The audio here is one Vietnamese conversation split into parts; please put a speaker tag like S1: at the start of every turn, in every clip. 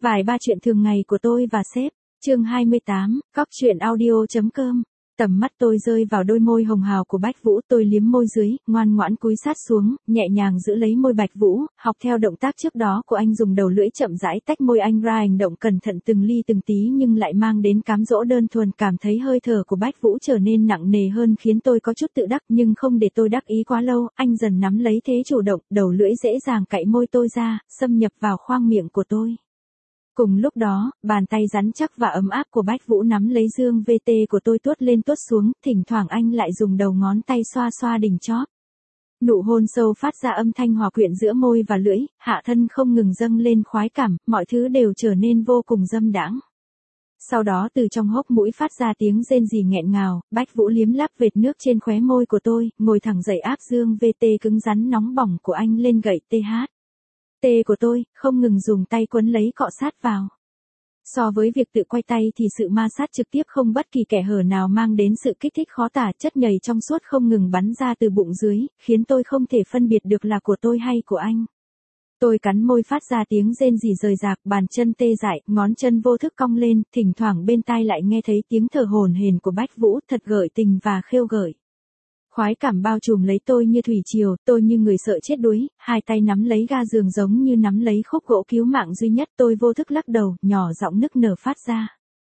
S1: Vài ba chuyện thường ngày của tôi và sếp. Chương 28, Cóc truyện audio.com. Tầm mắt tôi rơi vào đôi môi hồng hào của Bách Vũ, tôi liếm môi dưới, ngoan ngoãn cúi sát xuống, nhẹ nhàng giữ lấy môi Bạch Vũ, học theo động tác trước đó của anh, dùng đầu lưỡi chậm rãi tách môi anh ra, hành động cẩn thận từng ly từng tí nhưng lại mang đến cám dỗ đơn thuần. Cảm thấy hơi thở của Bách Vũ trở nên nặng nề hơn khiến tôi có chút tự đắc, nhưng không để tôi đắc ý quá lâu, anh dần nắm lấy thế chủ động, đầu lưỡi dễ dàng cạy môi tôi ra, xâm nhập vào khoang miệng của tôi. Cùng lúc đó, bàn tay rắn chắc và ấm áp của Bách Vũ nắm lấy dương VT của tôi tuốt lên tuốt xuống, thỉnh thoảng anh lại dùng đầu ngón tay xoa xoa đỉnh chóp. Nụ hôn sâu phát ra âm thanh hòa quyện giữa môi và lưỡi, hạ thân không ngừng dâng lên khoái cảm, mọi thứ đều trở nên vô cùng dâm đãng. Sau đó từ trong hốc mũi phát ra tiếng rên rỉ nghẹn ngào, Bách Vũ liếm láp vệt nước trên khóe môi của tôi, ngồi thẳng dậy áp dương VT cứng rắn nóng bỏng của anh lên gậy TH. T của tôi, không ngừng dùng tay quấn lấy cọ sát vào. So với việc tự quay tay thì sự ma sát trực tiếp không bất kỳ kẽ hở nào mang đến sự kích thích khó tả, chất nhầy trong suốt không ngừng bắn ra từ bụng dưới, khiến tôi không thể phân biệt được là của tôi hay của anh. Tôi cắn môi phát ra tiếng rên rỉ rời rạc, bàn chân tê dại, ngón chân vô thức cong lên, thỉnh thoảng bên tai lại nghe thấy tiếng thở hổn hển của Bách Vũ, thật gợi tình và khêu gợi. Khoái cảm bao trùm lấy tôi như thủy triều, tôi như người sợ chết đuối, hai tay nắm lấy ga giường giống như nắm lấy khúc gỗ cứu mạng duy nhất, tôi vô thức lắc đầu, nhỏ giọng nức nở phát ra.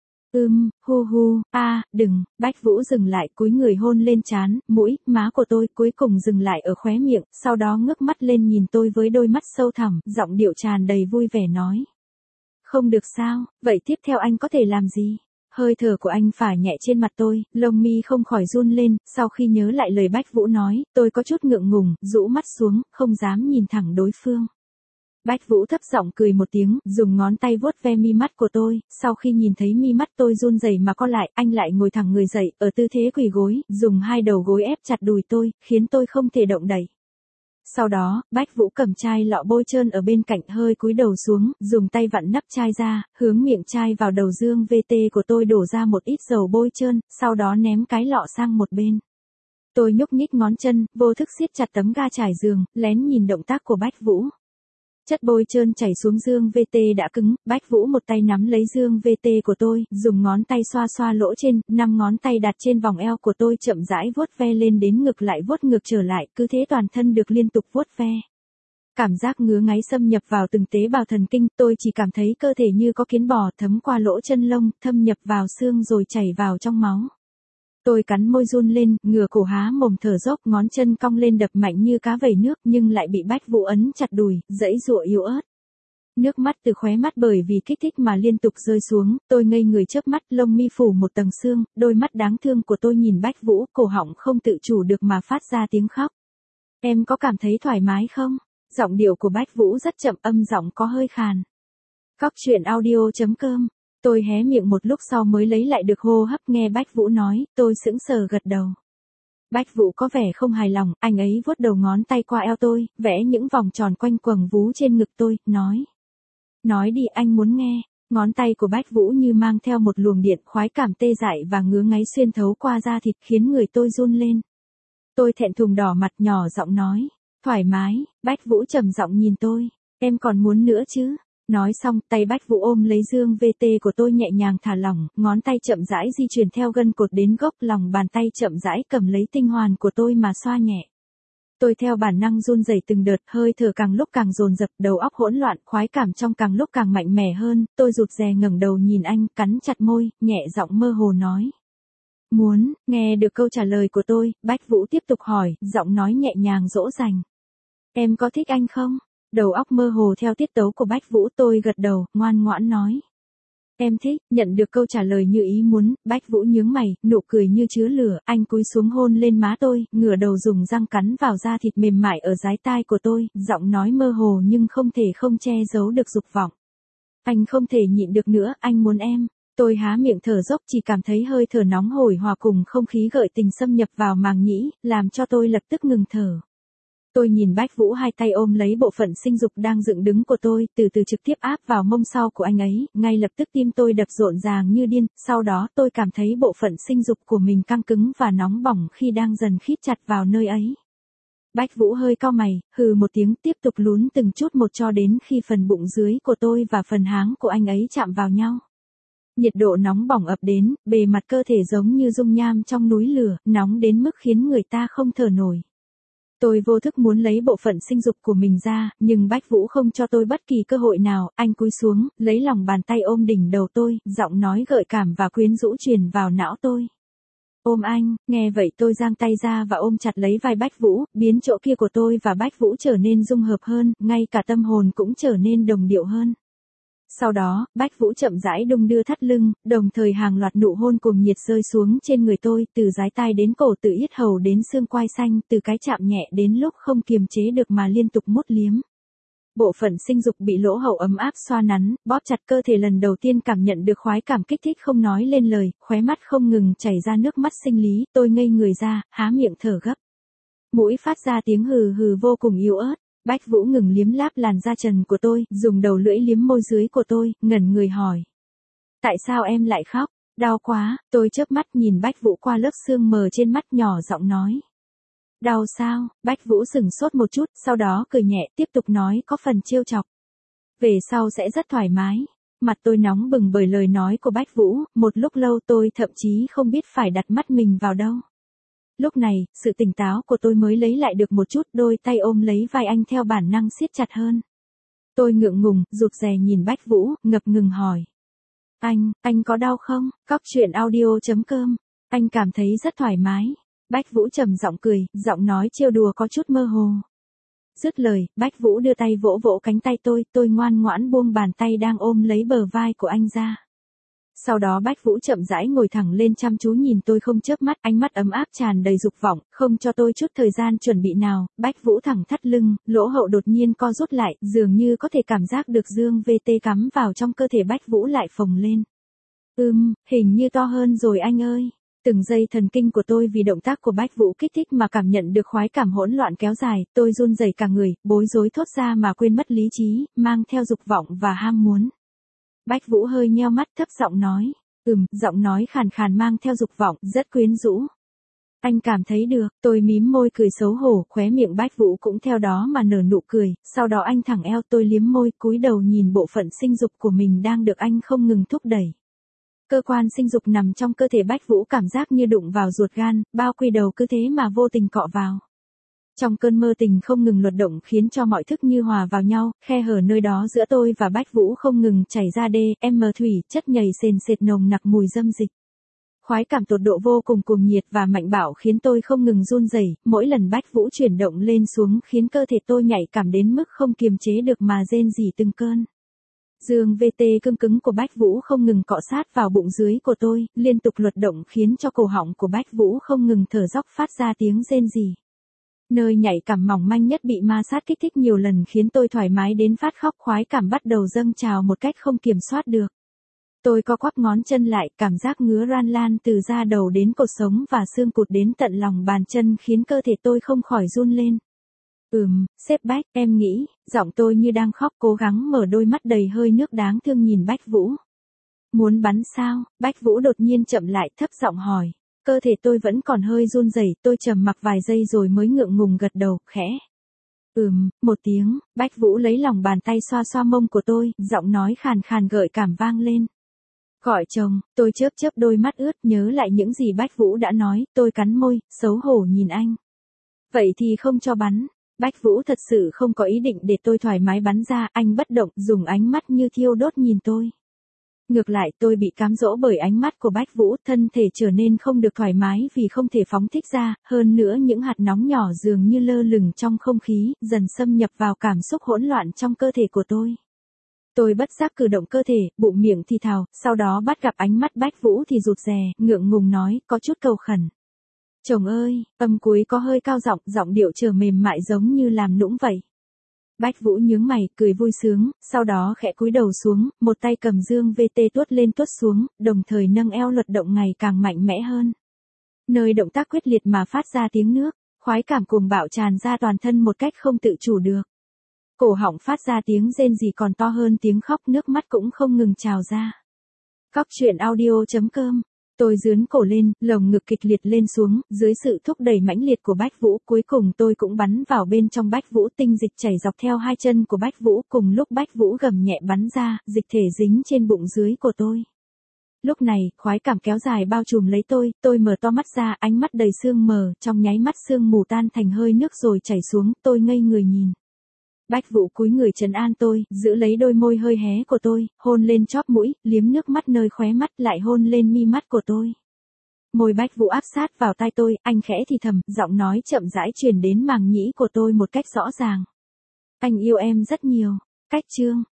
S1: Hu hu, đừng. Bách Vũ dừng lại, cúi người hôn lên trán, mũi, má của tôi, cuối cùng dừng lại ở khóe miệng, sau đó ngước mắt lên nhìn tôi với đôi mắt sâu thẳm, giọng điệu tràn đầy vui vẻ nói. Không được sao, vậy tiếp theo anh có thể làm gì? Hơi thở của anh phả nhẹ trên mặt tôi, lông mi không khỏi run lên, sau khi nhớ lại lời Bách Vũ nói, tôi có chút ngượng ngùng, rũ mắt xuống, không dám nhìn thẳng đối phương. Bách Vũ thấp giọng cười một tiếng, dùng ngón tay vuốt ve mi mắt của tôi, sau khi nhìn thấy mi mắt tôi run rẩy mà co lại, anh lại ngồi thẳng người dậy, ở tư thế quỳ gối, dùng hai đầu gối ép chặt đùi tôi, khiến tôi không thể động đậy. Sau đó, Bách Vũ cầm chai lọ bôi trơn ở bên cạnh, hơi cúi đầu xuống, dùng tay vặn nắp chai ra, hướng miệng chai vào đầu dương VT của tôi, đổ ra một ít dầu bôi trơn, sau đó ném cái lọ sang một bên. Tôi nhúc nhích ngón chân, vô thức siết chặt tấm ga trải giường, lén nhìn động tác của Bách Vũ. Chất bôi trơn chảy xuống dương VT đã cứng, Bách Vũ một tay nắm lấy dương VT của tôi, dùng ngón tay xoa xoa lỗ trên, 5 ngón tay đặt trên vòng eo của tôi, chậm rãi vuốt ve lên đến ngực, lại vuốt ngược trở lại, cứ thế toàn thân được liên tục vuốt ve. Cảm giác ngứa ngáy xâm nhập vào từng tế bào thần kinh, tôi chỉ cảm thấy cơ thể như có kiến bò thấm qua lỗ chân lông, thâm nhập vào xương rồi chảy vào trong máu. Tôi cắn môi run lên, ngửa cổ há mồm thở dốc, ngón chân cong lên đập mạnh như cá vẩy nước, nhưng lại bị Bách Vũ ấn chặt đùi, giãy giụa yếu ớt. Nước mắt từ khóe mắt bởi vì kích thích mà liên tục rơi xuống, tôi ngây người chớp mắt, lông mi phủ một tầng sương, đôi mắt đáng thương của tôi nhìn Bách Vũ, cổ họng không tự chủ được mà phát ra tiếng khóc. Em có cảm thấy thoải mái không? Giọng điệu của Bách Vũ rất chậm, âm giọng có hơi khàn. Cóc truyện audio.com. Tôi hé miệng một lúc sau mới lấy lại được hô hấp, nghe Bách Vũ nói, tôi sững sờ gật đầu. Bách Vũ có vẻ không hài lòng, anh ấy vuốt đầu ngón tay qua eo tôi, vẽ những vòng tròn quanh quầng vú trên ngực tôi, nói. Nói đi, anh muốn nghe. Ngón tay của Bách Vũ như mang theo một luồng điện, khoái cảm tê dại và ngứa ngáy xuyên thấu qua da thịt, khiến người tôi run lên. Tôi thẹn thùng đỏ mặt, nhỏ giọng nói. Thoải mái. Bách Vũ trầm giọng nhìn tôi. Em còn muốn nữa chứ? Nói xong, tay Bách Vũ ôm lấy dương VT của tôi, nhẹ nhàng thả lỏng, ngón tay chậm rãi di chuyển theo gân cột đến gốc, lòng bàn tay chậm rãi cầm lấy tinh hoàn của tôi mà xoa nhẹ. Tôi theo bản năng run rẩy từng đợt, hơi thở càng lúc càng dồn dập, đầu óc hỗn loạn, khoái cảm trong càng lúc càng mạnh mẽ hơn, tôi rụt rè ngẩng đầu nhìn anh, cắn chặt môi, nhẹ giọng mơ hồ nói. Muốn. Nghe được câu trả lời của tôi, Bách Vũ tiếp tục hỏi, giọng nói nhẹ nhàng dỗ dành. Em có thích anh không? Đầu óc mơ hồ theo tiết tấu của Bách Vũ, tôi gật đầu, ngoan ngoãn nói. Em thích. Nhận được câu trả lời như ý muốn, Bách Vũ nhướng mày, nụ cười như chứa lửa, anh cúi xuống hôn lên má tôi, ngửa đầu dùng răng cắn vào da thịt mềm mại ở dái tai của tôi, giọng nói mơ hồ nhưng không thể không che giấu được dục vọng. Anh không thể nhịn được nữa, anh muốn em. Tôi há miệng thở dốc, chỉ cảm thấy hơi thở nóng hổi hòa cùng không khí gợi tình xâm nhập vào màng nhĩ, làm cho tôi lập tức ngừng thở. Tôi nhìn Bách Vũ hai tay ôm lấy bộ phận sinh dục đang dựng đứng của tôi, từ từ trực tiếp áp vào mông sau của anh ấy, ngay lập tức tim tôi đập rộn ràng như điên, sau đó tôi cảm thấy bộ phận sinh dục của mình căng cứng và nóng bỏng khi đang dần khít chặt vào nơi ấy. Bách Vũ hơi cau mày, hừ một tiếng tiếp tục lún từng chút một cho đến khi phần bụng dưới của tôi và phần háng của anh ấy chạm vào nhau. Nhiệt độ nóng bỏng ập đến, bề mặt cơ thể giống như dung nham trong núi lửa, nóng đến mức khiến người ta không thở nổi. Tôi vô thức muốn lấy bộ phận sinh dục của mình ra, nhưng Bách Vũ không cho tôi bất kỳ cơ hội nào, anh cúi xuống, lấy lòng bàn tay ôm đỉnh đầu tôi, giọng nói gợi cảm và quyến rũ truyền vào não tôi. Ôm anh, nghe vậy tôi giang tay ra và ôm chặt lấy vai Bách Vũ, biến chỗ kia của tôi và Bách Vũ trở nên dung hợp hơn, ngay cả tâm hồn cũng trở nên đồng điệu hơn. Sau đó, Bách Vũ chậm rãi đung đưa thắt lưng, đồng thời hàng loạt nụ hôn cuồng nhiệt rơi xuống trên người tôi, từ dái tai đến cổ, từ yết hầu đến xương quai xanh, từ cái chạm nhẹ đến lúc không kiềm chế được mà liên tục mút liếm. Bộ phận sinh dục bị lỗ hậu ấm áp xoa nắn, bóp chặt cơ thể lần đầu tiên cảm nhận được khoái cảm kích thích không nói lên lời, khóe mắt không ngừng chảy ra nước mắt sinh lý, tôi ngây người ra, há miệng thở gấp. Mũi phát ra tiếng hừ hừ vô cùng yếu ớt. Bách Vũ ngừng liếm láp làn da trần của tôi, dùng đầu lưỡi liếm môi dưới của tôi, ngẩn người hỏi. Tại sao em lại khóc? Đau quá, tôi chớp mắt nhìn Bách Vũ qua lớp sương mờ trên mắt nhỏ giọng nói. Đau sao? Bách Vũ sửng sốt một chút, sau đó cười nhẹ tiếp tục nói có phần trêu chọc. Về sau sẽ rất thoải mái. Mặt tôi nóng bừng bởi lời nói của Bách Vũ, một lúc lâu tôi thậm chí không biết phải đặt mắt mình vào đâu. Lúc này, sự tỉnh táo của tôi mới lấy lại được một chút, đôi tay ôm lấy vai anh theo bản năng siết chặt hơn. Tôi ngượng ngùng, rụt rè nhìn Bách Vũ, ngập ngừng hỏi. Anh có đau không? Cóc truyện audio.com. Anh cảm thấy rất thoải mái. Bách Vũ trầm giọng cười, giọng nói trêu đùa có chút mơ hồ. Dứt lời, Bách Vũ đưa tay vỗ vỗ cánh tay tôi ngoan ngoãn buông bàn tay đang ôm lấy bờ vai của anh ra. Sau đó Bách Vũ chậm rãi ngồi thẳng lên chăm chú nhìn tôi không chớp mắt, ánh mắt ấm áp tràn đầy dục vọng, không cho tôi chút thời gian chuẩn bị nào, Bách Vũ thẳng thắt lưng, lỗ hậu đột nhiên co rút lại, dường như có thể cảm giác được dương VT cắm vào trong cơ thể Bách Vũ lại phồng lên. Hình như to hơn rồi anh ơi. Từng giây thần kinh của tôi vì động tác của Bách Vũ kích thích mà cảm nhận được khoái cảm hỗn loạn kéo dài, tôi run rẩy cả người, bối rối thốt ra mà quên mất lý trí, mang theo dục vọng và ham muốn. Bách Vũ hơi nheo mắt thấp giọng nói, giọng nói khàn khàn mang theo dục vọng, rất quyến rũ. Anh cảm thấy được, tôi mím môi cười xấu hổ, khóe miệng Bách Vũ cũng theo đó mà nở nụ cười, sau đó anh thẳng eo tôi liếm môi, cúi đầu nhìn bộ phận sinh dục của mình đang được anh không ngừng thúc đẩy. Cơ quan sinh dục nằm trong cơ thể Bách Vũ cảm giác như đụng vào ruột gan, bao quy đầu cứ thế mà vô tình cọ vào. Trong cơn mơ tình không ngừng luật động khiến cho mọi thức như hòa vào nhau, khe hở nơi đó giữa tôi và Bách Vũ không ngừng chảy ra thủy, chất nhầy sền sệt nồng nặc mùi dâm dịch. Khoái cảm tột độ vô cùng cuồng nhiệt và mạnh bạo khiến tôi không ngừng run rẩy, mỗi lần Bách Vũ chuyển động lên xuống khiến cơ thể tôi nhạy cảm đến mức không kiềm chế được mà rên rỉ từng cơn. Dương VT cứng cứng của Bách Vũ không ngừng cọ sát vào bụng dưới của tôi, liên tục luật động khiến cho cổ họng của Bách Vũ không ngừng thở dốc phát ra tiếng rên rỉ. Nơi nhạy cảm mỏng manh nhất bị ma sát kích thích nhiều lần khiến tôi thoải mái đến phát khóc, khoái cảm bắt đầu dâng trào một cách không kiểm soát được. Tôi co quắp ngón chân lại, cảm giác ngứa ran lan từ da đầu đến cột sống và xương cụt đến tận lòng bàn chân khiến cơ thể tôi không khỏi run lên. Sếp Bách, em nghĩ, giọng tôi như đang khóc cố gắng mở đôi mắt đầy hơi nước đáng thương nhìn Bách Vũ. Muốn bắn sao? Bách Vũ đột nhiên chậm lại thấp giọng hỏi. Cơ thể tôi vẫn còn hơi run rẩy, tôi trầm mặc vài giây rồi mới ngượng ngùng gật đầu, khẽ. Một tiếng, Bách Vũ lấy lòng bàn tay xoa xoa mông của tôi, giọng nói khàn khàn gợi cảm vang lên. Gọi chồng, tôi chớp chớp đôi mắt ướt nhớ lại những gì Bách Vũ đã nói, tôi cắn môi, xấu hổ nhìn anh. Vậy thì không cho bắn. Bách Vũ thật sự không có ý định để tôi thoải mái bắn ra, anh bất động, dùng ánh mắt như thiêu đốt nhìn tôi. Ngược lại tôi bị cám dỗ bởi ánh mắt của Bách Vũ, thân thể trở nên không được thoải mái vì không thể phóng thích ra, hơn nữa những hạt nóng nhỏ dường như lơ lửng trong không khí, dần xâm nhập vào cảm xúc hỗn loạn trong cơ thể của tôi. Tôi bất giác cử động cơ thể, bụng miệng thì thào, sau đó bắt gặp ánh mắt Bách Vũ thì rụt rè, ngượng ngùng nói, có chút cầu khẩn. Chồng ơi, âm cuối có hơi cao giọng, giọng điệu trở mềm mại giống như làm nũng vậy. Bách Vũ nhướng mày, cười vui sướng, sau đó khẽ cúi đầu xuống, một tay cầm dương VT tuốt lên tuốt xuống, đồng thời nâng eo luật động ngày càng mạnh mẽ hơn. Nơi động tác quyết liệt mà phát ra tiếng nước, khoái cảm cuồng bạo tràn ra toàn thân một cách không tự chủ được. Cổ họng phát ra tiếng rên rỉ còn to hơn tiếng khóc, nước mắt cũng không ngừng trào ra. Cóc truyện audio.com Tôi giương cổ lên, lồng ngực kịch liệt lên xuống, dưới sự thúc đẩy mãnh liệt của Bách Vũ, cuối cùng tôi cũng bắn vào bên trong Bách Vũ, tinh dịch chảy dọc theo hai chân của Bách Vũ, cùng lúc Bách Vũ gầm nhẹ bắn ra, dịch thể dính trên bụng dưới của tôi. Lúc này, khoái cảm kéo dài bao trùm lấy tôi mở to mắt ra, ánh mắt đầy sương mờ, trong nháy mắt sương mù tan thành hơi nước rồi chảy xuống, tôi ngây người nhìn. Bách Vũ cúi người trấn an tôi, giữ lấy đôi môi hơi hé của tôi, hôn lên chóp mũi, liếm nước mắt nơi khóe mắt, lại hôn lên mi mắt của tôi. Môi Bách Vũ áp sát vào tai tôi, anh khẽ thì thầm, giọng nói chậm rãi truyền đến màng nhĩ của tôi một cách rõ ràng. Anh yêu em rất nhiều. Cách chương